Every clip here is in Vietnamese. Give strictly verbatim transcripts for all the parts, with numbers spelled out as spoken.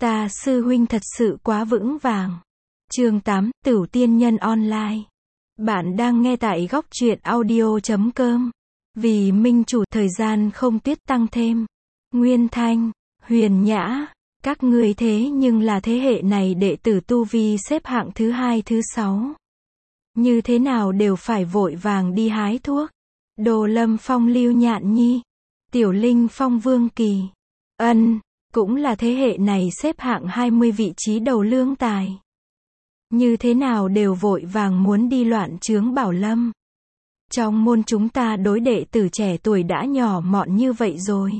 Ta sư huynh thật sự quá vững vàng. Chương tám, Tửu Tiên Nhân Online. Bạn đang nghe tại góc truyện audio chấm com. Vì minh chủ thời gian không tiết tăng thêm. Nguyên Thanh, Huyền Nhã, các ngươi thế nhưng là thế hệ này đệ tử tu vi xếp hạng thứ hai thứ sáu. Như thế nào đều phải vội vàng đi hái thuốc. Đồ Lâm Phong Lưu Nhạn Nhi, Tiểu Linh Phong Vương Kỳ, Ân, cũng là thế hệ này xếp hạng hai mươi vị trí đầu lương tài. Như thế nào đều vội vàng muốn đi loạn chướng Bảo Lâm. Trong môn chúng ta đối đệ tử trẻ tuổi đã nhỏ mọn như vậy rồi.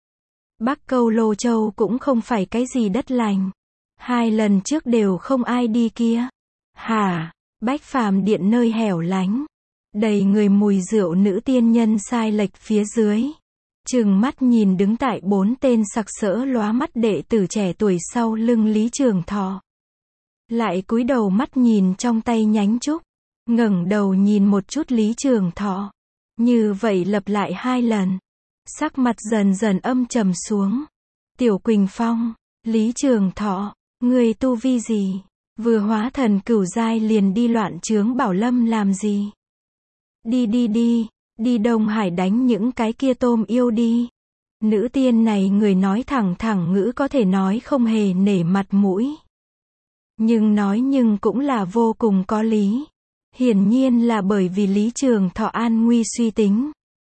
Bắc Câu Lô Châu cũng không phải cái gì đất lành. Hai lần trước đều không ai đi kia. Hả, Bách Phàm Điện nơi hẻo lánh. Đầy người mùi rượu nữ tiên nhân sai lệch phía dưới. Trừng mắt nhìn đứng tại bốn tên sặc sỡ lóa mắt đệ tử trẻ tuổi sau lưng Lý Trường Thọ. Lại cúi đầu mắt nhìn trong tay nhánh trúc. Ngẩng đầu nhìn một chút Lý Trường Thọ. Như vậy lặp lại hai lần. Sắc mặt dần dần âm trầm xuống. Tiểu Quỳnh Phong, Lý Trường Thọ, người tu vi gì? Vừa hóa thần cửu giai liền đi loạn chướng Bảo Lâm làm gì? Đi đi đi, đi Đông Hải đánh những cái kia tôm yêu đi. Nữ tiên này người nói thẳng thẳng ngữ có thể nói không hề nể mặt mũi. Nhưng nói nhưng cũng là vô cùng có lý. Hiển nhiên là bởi vì Lý Trường Thọ an nguy suy tính.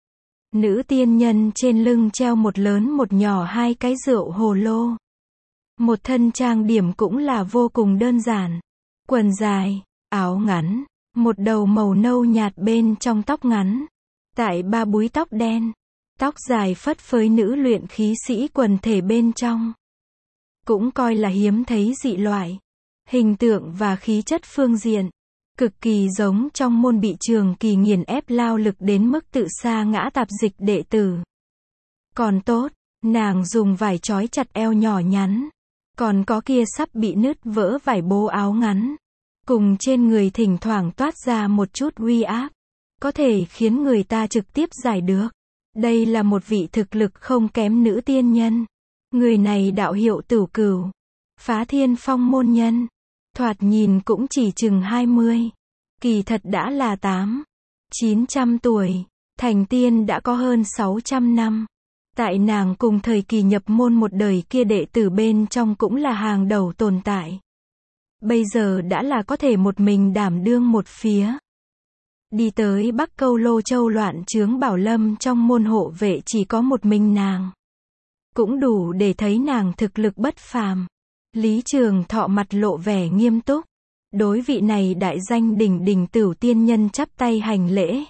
Nữ tiên nhân trên lưng treo một lớn một nhỏ hai cái rượu hồ lô. Một thân trang điểm cũng là vô cùng đơn giản. Quần dài, áo ngắn, một đầu màu nâu nhạt bên trong tóc ngắn. Tại ba búi tóc đen, tóc dài phất phới nữ luyện khí sĩ quần thể bên trong. Cũng coi là hiếm thấy dị loại. Hình tượng và khí chất phương diện. Cực kỳ giống trong môn bị Trường Kỳ nghiền ép lao lực đến mức tự sa ngã tạp dịch đệ tử. Còn tốt, nàng dùng vải trói chặt eo nhỏ nhắn. Còn có kia sắp bị nứt vỡ vải bố áo ngắn. Cùng trên người thỉnh thoảng toát ra một chút uy áp. Có thể khiến người ta trực tiếp giải được. Đây là một vị thực lực không kém nữ tiên nhân. Người này đạo hiệu Tửu Cửu. Phá Thiên Phong môn nhân. Thoạt nhìn cũng chỉ chừng hai mươi. Kỳ thật đã là tám, chín trăm tuổi. Thành tiên đã có hơn sáu trăm năm. Tại nàng cùng thời kỳ nhập môn một đời kia đệ tử bên trong cũng là hàng đầu tồn tại. Bây giờ đã là có thể một mình đảm đương một phía. Đi tới Bắc Câu Lô Châu loạn chướng Bảo Lâm trong môn hộ vệ chỉ có một mình nàng. Cũng đủ để thấy nàng thực lực bất phàm. Lý Trường Thọ mặt lộ vẻ nghiêm túc. Đối vị này đại danh đỉnh đỉnh Tửu tiên nhân chắp tay hành lễ.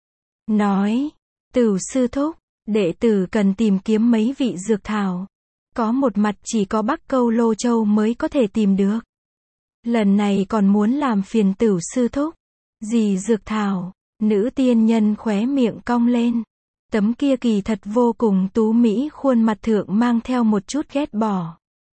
Nói, Tửu sư thúc, đệ tử cần tìm kiếm mấy vị dược thảo. Có một mặt chỉ có Bắc Câu Lô Châu mới có thể tìm được. Lần này còn muốn làm phiền Tửu sư thúc. Gì dược thảo? Nữ tiên nhân khóe miệng cong lên. Tấm kia kỳ thật vô cùng tú mỹ khuôn mặt thượng mang theo một chút ghét bỏ.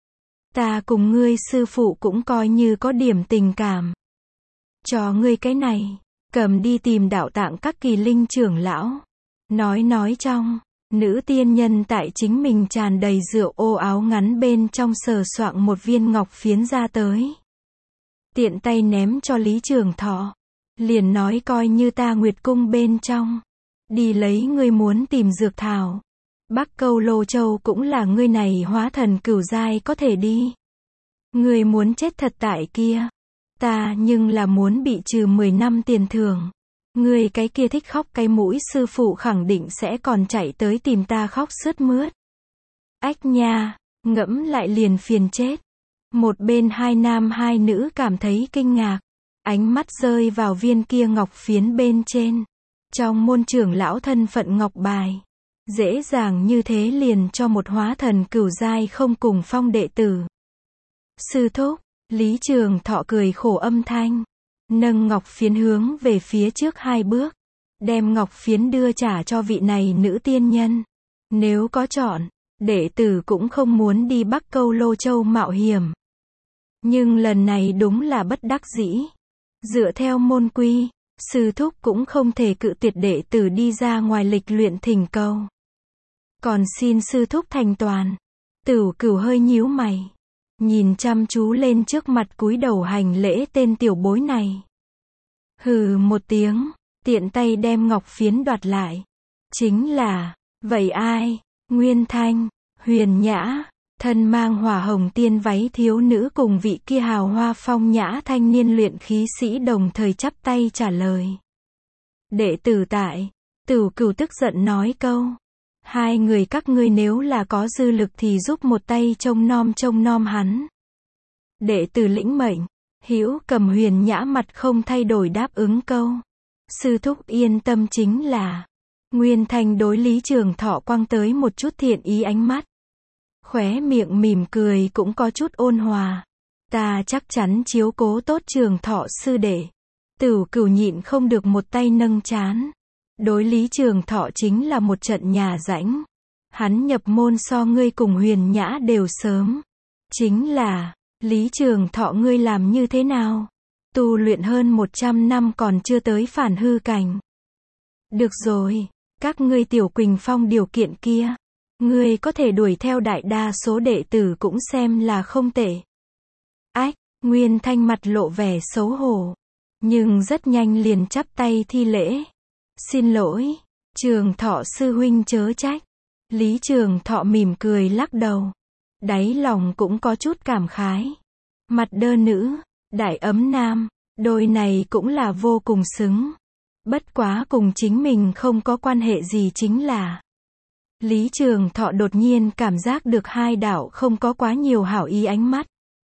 Ta cùng ngươi sư phụ cũng coi như có điểm tình cảm. Cho ngươi cái này, cầm đi tìm đạo tạng các kỳ linh trưởng lão. Nói nói trong, nữ tiên nhân tại chính mình tràn đầy rượu ô áo ngắn bên trong sờ soạng một viên ngọc phiến ra tới. Tiện tay ném cho Lý Trường Thọ. Liền nói coi như ta Nguyệt cung bên trong. Đi lấy ngươi muốn tìm dược thảo. Bắc Câu Lô Châu cũng là ngươi này hóa thần cửu giai có thể đi. Ngươi muốn chết thật tại kia. Ta nhưng là muốn bị trừ mười năm tiền thưởng. Ngươi cái kia thích khóc cái mũi sư phụ khẳng định sẽ còn chạy tới tìm ta khóc sướt mướt. Ách nha, ngẫm lại liền phiền chết. Một bên hai nam hai nữ cảm thấy kinh ngạc. Ánh mắt rơi vào viên kia ngọc phiến bên trên. Trong môn trưởng lão thân phận ngọc bài. Dễ dàng như thế liền cho một hóa thần cửu giai không cùng phong đệ tử. Sư thúc, Lý Trường Thọ cười khổ âm thanh. Nâng ngọc phiến hướng về phía trước hai bước. Đem ngọc phiến đưa trả cho vị này nữ tiên nhân. Nếu có chọn, đệ tử cũng không muốn đi Bắc Câu Lô Châu mạo hiểm. Nhưng lần này đúng là bất đắc dĩ. Dựa theo môn quy, sư thúc cũng không thể cự tuyệt đệ tử đi ra ngoài lịch luyện thỉnh cầu. Còn xin sư thúc thành toàn. Tửu Cửu hơi nhíu mày. nhìn chăm chú lên trước mặt cúi đầu hành lễ tên tiểu bối này. Hừ một tiếng, tiện tay đem ngọc phiến đoạt lại. Chính là, vậy ai? Nguyên Thanh, Huyền Nhã, thân mang hỏa hồng tiên váy thiếu nữ cùng vị kia hào hoa phong nhã thanh niên luyện khí sĩ đồng thời chắp tay trả lời. Đệ tử tại, Tửu Cửu tức giận nói câu. Hai người các ngươi nếu là có dư lực thì giúp một tay trông nom trông nom hắn. Đệ tử lĩnh mệnh. Hữu Cầm Huyền Nhã mặt không thay đổi đáp ứng câu. Sư thúc yên tâm chính là. Nguyên Thanh đối Lý Trường Thọ quăng tới một chút thiện ý ánh mắt. Khóe miệng mỉm cười cũng có chút ôn hòa. Ta chắc chắn chiếu cố tốt Trường Thọ sư đệ. Tửu Cửu nhịn không được một tay nâng trán. Đối Lý Trường Thọ chính là một trận nhà rãnh. Hắn nhập môn so ngươi cùng Huyền Nhã đều sớm. Chính là, Lý Trường Thọ ngươi làm như thế nào? Tu luyện hơn một trăm năm còn chưa tới phản hư cảnh. Được rồi, các ngươi Tiểu Quỳnh Phong điều kiện kia. Ngươi có thể đuổi theo đại đa số đệ tử cũng xem là không tệ. Ách, Nguyên Thanh mặt lộ vẻ xấu hổ. Nhưng rất nhanh liền chắp tay thi lễ. Xin lỗi, Trường Thọ sư huynh chớ trách. Lý Trường Thọ mỉm cười lắc đầu. Đáy lòng cũng có chút cảm khái. Mặt đơ nữ, đại ấm nam, đôi này cũng là vô cùng xứng. Bất quá cùng chính mình không có quan hệ gì chính là. Lý Trường Thọ đột nhiên cảm giác được hai đạo không có quá nhiều hảo ý ánh mắt.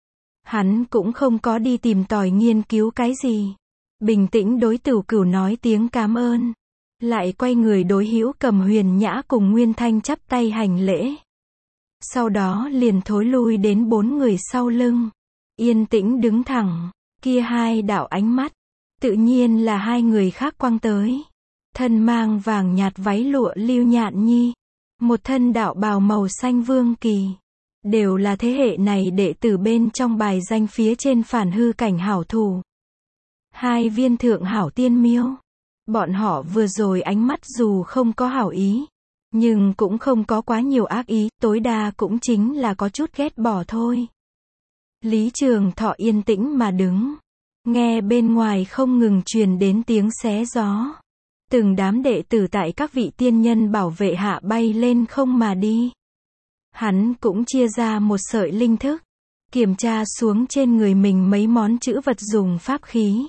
Hắn cũng không có đi tìm tòi nghiên cứu cái gì. Bình tĩnh đối Tửu Cửu nói tiếng cảm ơn. Lại quay người đối Hữu Cầm Huyền Nhã cùng Nguyên Thanh chắp tay hành lễ. Sau đó liền thối lui đến bốn người sau lưng. Yên tĩnh đứng thẳng. Kia hai đạo ánh mắt. Tự nhiên là hai người khác quăng tới. Thân mang vàng nhạt váy lụa Lưu Nhạn Nhi. Một thân đạo bào màu xanh Vương Kỳ. Đều là thế hệ này đệ tử bên trong bài danh phía trên phản hư cảnh hảo thủ. Hai viên thượng hảo tiên miêu. Bọn họ vừa rồi ánh mắt dù không có hảo ý. Nhưng cũng không có quá nhiều ác ý. Tối đa cũng chính là có chút ghét bỏ thôi. Lý Trường Thọ yên tĩnh mà đứng. Nghe bên ngoài không ngừng truyền đến tiếng xé gió. Từng đám đệ tử tại các vị tiên nhân bảo vệ hạ bay lên không mà đi. Hắn cũng chia ra một sợi linh thức. Kiểm tra xuống trên người mình mấy món chữ vật dùng pháp khí.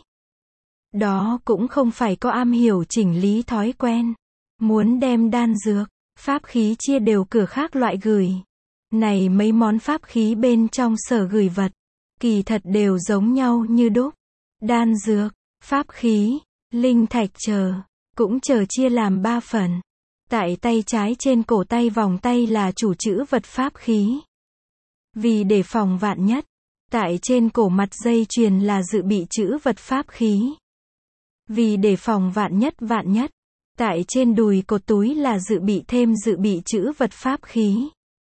Đó cũng không phải có am hiểu chỉnh lý thói quen. Muốn đem đan dược, pháp khí chia đều cửa khác loại gửi. Này mấy món pháp khí bên trong sở gửi vật. Kỳ thật đều giống nhau như đúc. Đan dược, pháp khí, linh thạch chờ. Cũng chờ chia làm ba phần. Tại tay trái trên cổ tay vòng tay là chủ chữ vật pháp khí. Vì đề phòng vạn nhất. Tại trên cổ mặt dây chuyền là dự bị chữ vật pháp khí. Vì đề phòng vạn nhất vạn nhất. Tại trên đùi cột túi là dự bị thêm dự bị chữ vật pháp khí.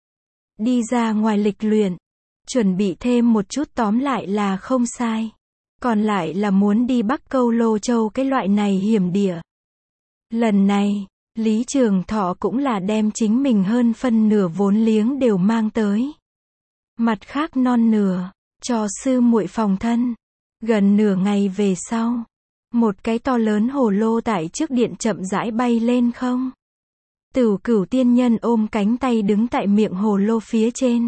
Đi ra ngoài lịch luyện. Chuẩn bị thêm một chút tóm lại là không sai. Còn lại là muốn đi Bắc Câu Lô Châu cái loại này hiểm địa. Lần này, Lý Trường Thọ cũng là đem chính mình hơn phân nửa vốn liếng đều mang tới. Mặt khác non nửa, cho sư muội phòng thân. Gần nửa ngày về sau, một cái to lớn hồ lô tại trước điện chậm rãi bay lên không. Tửu Cửu tiên nhân ôm cánh tay đứng tại miệng hồ lô phía trên.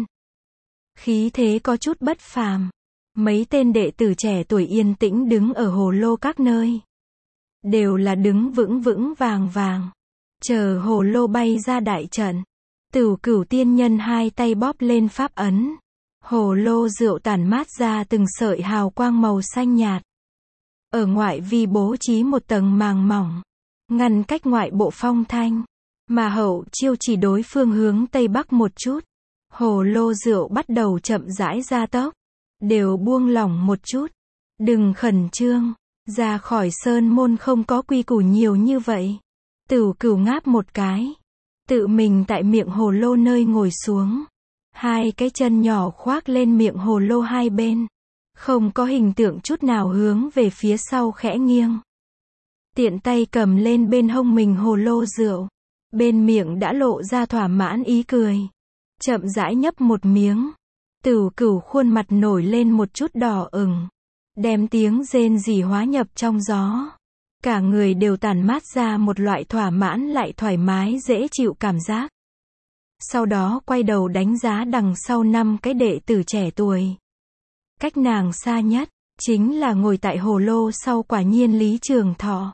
Khí thế có chút bất phàm. Mấy tên đệ tử trẻ tuổi yên tĩnh đứng ở hồ lô các nơi. Đều là đứng vững vững vàng vàng. Chờ hồ lô bay ra đại trận. Tửu Cửu tiên nhân hai tay bóp lên pháp ấn. Hồ lô rượu tản mát ra từng sợi hào quang màu xanh nhạt. Ở ngoại vi bố trí một tầng màng mỏng. Ngăn cách ngoại bộ phong thanh. Mà hậu chiêu chỉ đối phương hướng tây bắc một chút. Hồ lô rượu bắt đầu chậm rãi gia tốc. Đều buông lỏng một chút. Đừng khẩn trương. Ra khỏi sơn môn không có quy củ nhiều như vậy. Tửu Cửu ngáp một cái. Tự mình tại miệng hồ lô nơi ngồi xuống. Hai cái chân nhỏ khoác lên miệng hồ lô hai bên. Không có hình tượng chút nào hướng về phía sau khẽ nghiêng. Tiện tay cầm lên bên hông mình hồ lô rượu. Bên miệng đã lộ ra thỏa mãn ý cười. Chậm rãi nhấp một miếng. Tửu Cửu khuôn mặt nổi lên một chút đỏ ửng, đem tiếng rên rỉ hóa nhập trong gió. Cả người đều tản mát ra một loại thỏa mãn lại thoải mái dễ chịu cảm giác. Sau đó quay đầu đánh giá đằng sau năm cái đệ tử trẻ tuổi. Cách nàng xa nhất, chính là ngồi tại hồ lô sau quả nhiên Lý Trường Thọ.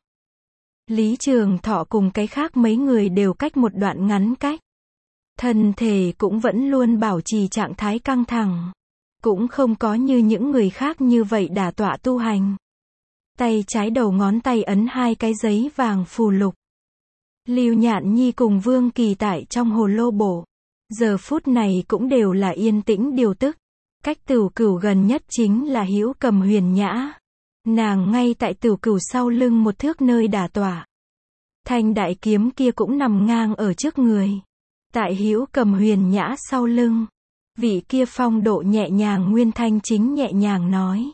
Lý Trường Thọ cùng cái khác mấy người đều cách một đoạn ngắn cách. Thân thể cũng vẫn luôn bảo trì trạng thái căng thẳng. Cũng không có như những người khác như vậy đả tọa tu hành. Tay trái đầu ngón tay ấn hai cái giấy vàng phù lục. Lưu Nhạn Nhi cùng Vương Kỳ tại trong hồ lô bộ. Giờ phút này cũng đều là yên tĩnh điều tức. Cách Tửu Cửu gần nhất chính là Hữu Cầm Huyền Nhã. Nàng ngay tại Tửu Cửu sau lưng một thước nơi đả tọa. Thanh đại kiếm kia cũng nằm ngang ở trước người. Tại Hữu Cầm Huyền Nhã sau lưng. Vị kia phong độ nhẹ nhàng Nguyên Thanh chính nhẹ nhàng nói.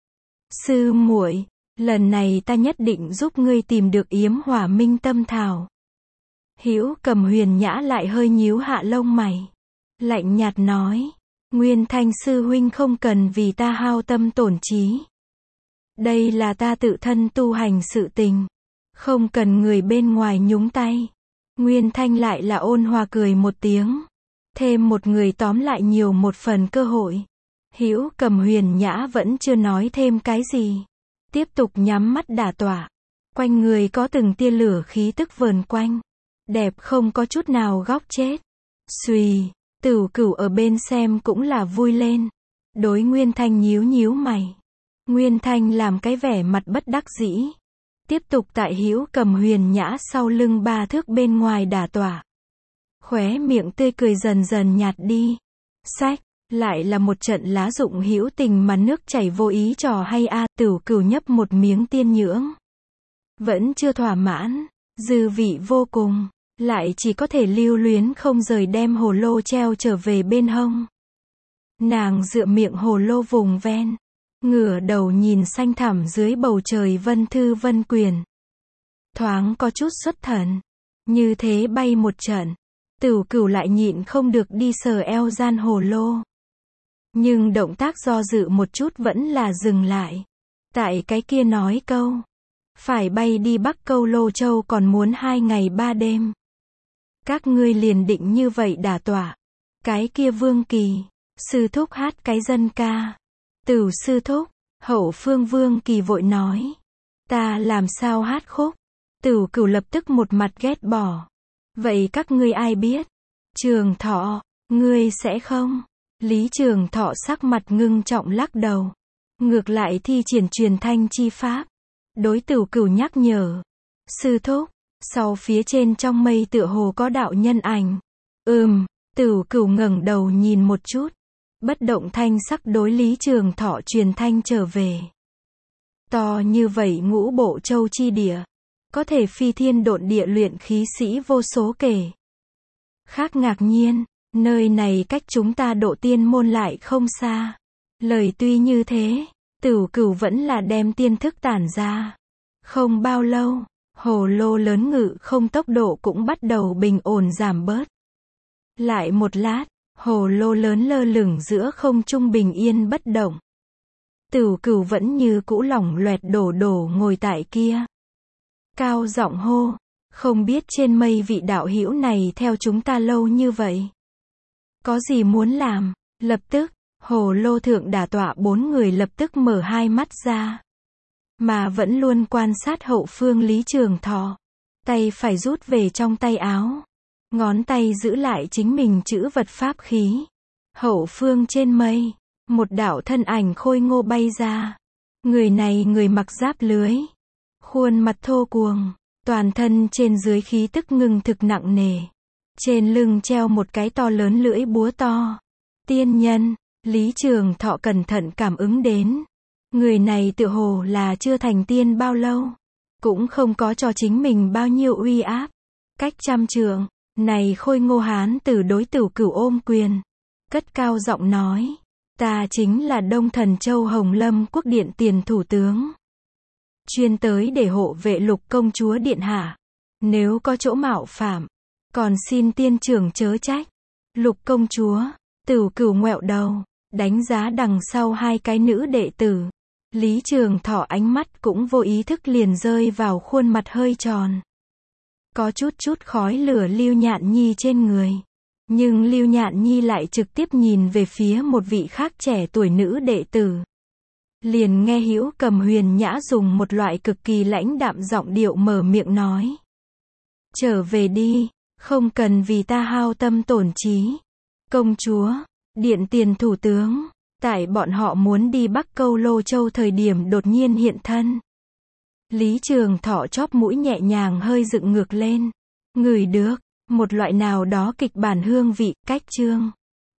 Sư muội, lần này ta nhất định giúp ngươi tìm được yếm hỏa minh tâm thảo. Hữu Cầm Huyền Nhã lại hơi nhíu hạ lông mày. Lạnh nhạt nói. Nguyên Thanh sư huynh không cần vì ta hao tâm tổn trí. Đây là ta tự thân tu hành sự tình. Không cần người bên ngoài nhúng tay. Nguyên Thanh lại là ôn hòa cười một tiếng. Thêm một người tóm lại nhiều một phần cơ hội. Hữu Cầm Huyền Nhã vẫn chưa nói thêm cái gì. Tiếp tục nhắm mắt đả tọa. Quanh người có từng tia lửa khí tức vờn quanh. Đẹp không có chút nào góc chết. Xùy, Tửu Cửu ở bên xem cũng là vui lên. Đối Nguyên Thanh nhíu nhíu mày. Nguyên Thanh làm cái vẻ mặt bất đắc dĩ. Tiếp tục tại Hữu Cầm Huyền Nhã sau lưng ba thước bên ngoài đả tọa. Khóe miệng tươi cười dần dần nhạt đi. Sách, lại là một trận lá dụng hữu tình mà nước chảy vô ý trò hay a. Tửu Cửu nhấp một miếng tiên nhưỡng. Vẫn chưa thỏa mãn, dư vị vô cùng, lại chỉ có thể lưu luyến không rời đem hồ lô treo trở về bên hông. Nàng dựa miệng hồ lô vùng ven, ngửa đầu nhìn xanh thẳm dưới bầu trời vân thư vân quyền. Thoáng có chút xuất thần, như thế bay một trận. Tửu Cửu lại nhịn không được đi sờ eo gian hồ lô. Nhưng động tác do dự một chút vẫn là dừng lại. Tại cái kia nói câu. Phải bay đi Bắc Câu Lô Châu còn muốn hai ngày ba đêm. Các ngươi liền định như vậy đả tọa. Cái kia Vương Kỳ. Sư thúc hát cái dân ca. Tửu sư thúc. Hậu phương Vương Kỳ vội nói. Ta làm sao hát khúc. Tửu Cửu lập tức một mặt ghét bỏ. Vậy các ngươi ai biết? Trường Thọ, ngươi sẽ không? Lý Trường Thọ sắc mặt ngưng trọng lắc đầu. Ngược lại thi triển truyền thanh chi pháp. Đối Tửu Cửu nhắc nhở. Sư thúc, sau phía trên trong mây tựa hồ có đạo nhân ảnh. Ừm, Tửu Cửu ngẩng đầu nhìn một chút. Bất động thanh sắc đối Lý Trường Thọ truyền thanh trở về. To như vậy ngũ bộ châu chi địa. Có thể phi thiên độn địa luyện khí sĩ vô số kể. Khác ngạc nhiên, nơi này cách chúng ta độ tiên môn lại không xa. Lời tuy như thế, Tửu Cửu vẫn là đem tiên thức tản ra. Không bao lâu, hồ lô lớn ngự không tốc độ cũng bắt đầu bình ổn giảm bớt. Lại một lát, hồ lô lớn lơ lửng giữa không trung bình yên bất động. Tửu Cửu vẫn như cũ lỏng loẹt đổ đổ ngồi tại kia. Cao giọng hô, không biết trên mây vị đạo hữu này theo chúng ta lâu như vậy. Có gì muốn làm? Lập tức, hồ lô thượng đả tọa bốn người lập tức mở hai mắt ra. Mà vẫn luôn quan sát hậu phương Lý Trường Thọ. Tay phải rút về trong tay áo. Ngón tay giữ lại chính mình chữ vật pháp khí. Hậu phương trên mây, một đạo thân ảnh khôi ngô bay ra. Người này người mặc giáp lưới. Khuôn mặt thô cuồng, toàn thân trên dưới khí tức ngưng thực nặng nề. Trên lưng treo một cái to lớn lưỡi búa to. Tiên nhân, Lý Trường Thọ cẩn thận cảm ứng đến. Người này tựa hồ là chưa thành tiên bao lâu. Cũng không có cho chính mình bao nhiêu uy áp. Cách trăm trượng, này khôi ngô hán tử đối Tửu Cửu ôm quyền. Cất cao giọng nói. Ta chính là Đông Thần Châu Hồng Lâm Quốc Điện tiền thủ tướng. Chuyên tới để hộ vệ Lục công chúa điện hạ. Nếu có chỗ mạo phạm, còn xin tiên trưởng chớ trách. Lục công chúa, Tửu Cửu ngoẹo đầu. Đánh giá đằng sau hai cái nữ đệ tử. Lý Trường Thọ ánh mắt cũng vô ý thức liền rơi vào khuôn mặt hơi tròn. Có chút chút khói lửa Lưu Nhạn Nhi trên người. Nhưng Lưu Nhạn Nhi lại trực tiếp nhìn về phía một vị khác trẻ tuổi nữ đệ tử. Liền nghe Hữu Cầm Huyền Nhã dùng một loại cực kỳ lãnh đạm giọng điệu mở miệng nói. Trở về đi, không cần vì ta hao tâm tổn trí. Công chúa, điện tiền thủ tướng, tại bọn họ muốn đi Bắc Câu Lô Châu thời điểm đột nhiên hiện thân. Lý Trường Thọ chóp mũi nhẹ nhàng hơi dựng ngược lên. Ngửi được một loại nào đó kịch bản hương vị, cách chương.